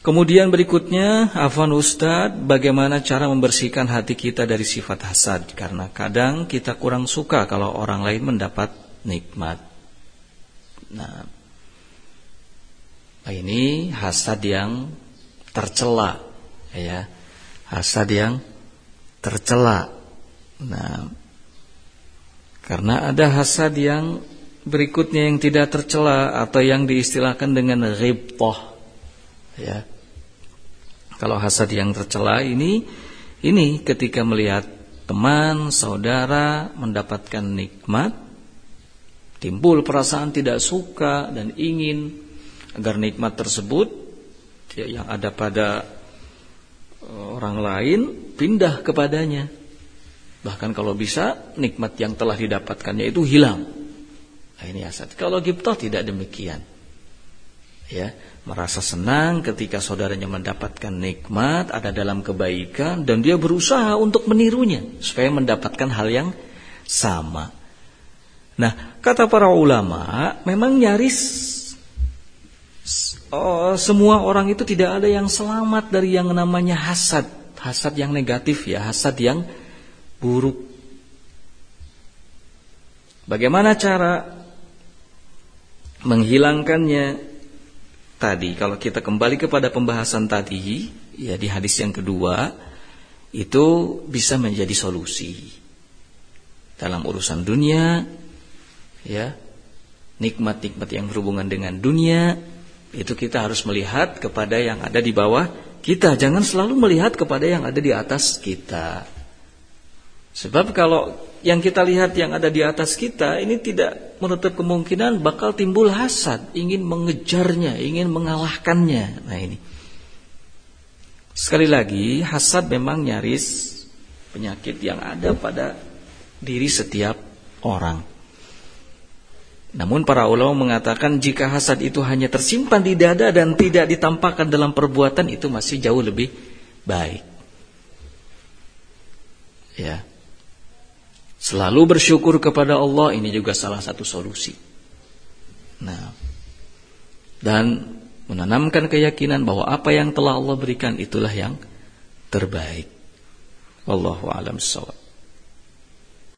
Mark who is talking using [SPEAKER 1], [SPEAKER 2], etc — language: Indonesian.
[SPEAKER 1] Kemudian berikutnya, afwan Ustadz, bagaimana cara membersihkan hati kita dari sifat hasad? Karena kadang kita kurang suka kalau orang lain mendapat nikmat. Nah, ini hasad yang tercela, ya, hasad yang tercela. Nah, karena ada hasad yang berikutnya yang tidak tercela atau yang diistilahkan dengan ghibthah, ya. Kalau hasad yang tercela ini ketika melihat teman, saudara mendapatkan nikmat, timbul perasaan tidak suka dan ingin agar nikmat tersebut yang ada pada orang lain pindah kepadanya. Bahkan kalau bisa nikmat yang telah didapatkannya itu hilang. Nah, ini hasad. Kalau ghibthah tidak demikian. Ya, merasa senang ketika saudaranya mendapatkan nikmat, ada dalam kebaikan, dan dia berusaha untuk menirunya supaya mendapatkan hal yang sama. Nah, kata para ulama, memang nyaris semua orang itu tidak ada yang selamat dari yang namanya hasad. Hasad yang negatif, ya, hasad yang buruk. Bagaimana cara menghilangkannya? Tadi kalau kita kembali kepada pembahasan tadi, ya, di hadis yang kedua, itu bisa menjadi solusi dalam urusan dunia, ya, nikmat-nikmat yang berhubungan dengan dunia, itu kita harus melihat kepada yang ada di bawah kita, jangan selalu melihat kepada yang ada di atas kita. Sebab kalau yang kita lihat yang ada di atas kita ini tidak menutup kemungkinan bakal timbul hasad, ingin mengejarnya, ingin mengalahkannya. Nah, ini sekali lagi, hasad memang nyaris penyakit yang ada pada diri setiap orang. Namun para ulama mengatakan jika hasad itu hanya tersimpan di dada dan tidak ditampakkan dalam perbuatan, itu masih jauh lebih baik. Ya. Selalu bersyukur kepada Allah, ini juga salah satu solusi. Nah, dan menanamkan keyakinan bahwa apa yang telah Allah berikan itulah yang terbaik. Wallahu a'lam bishawab.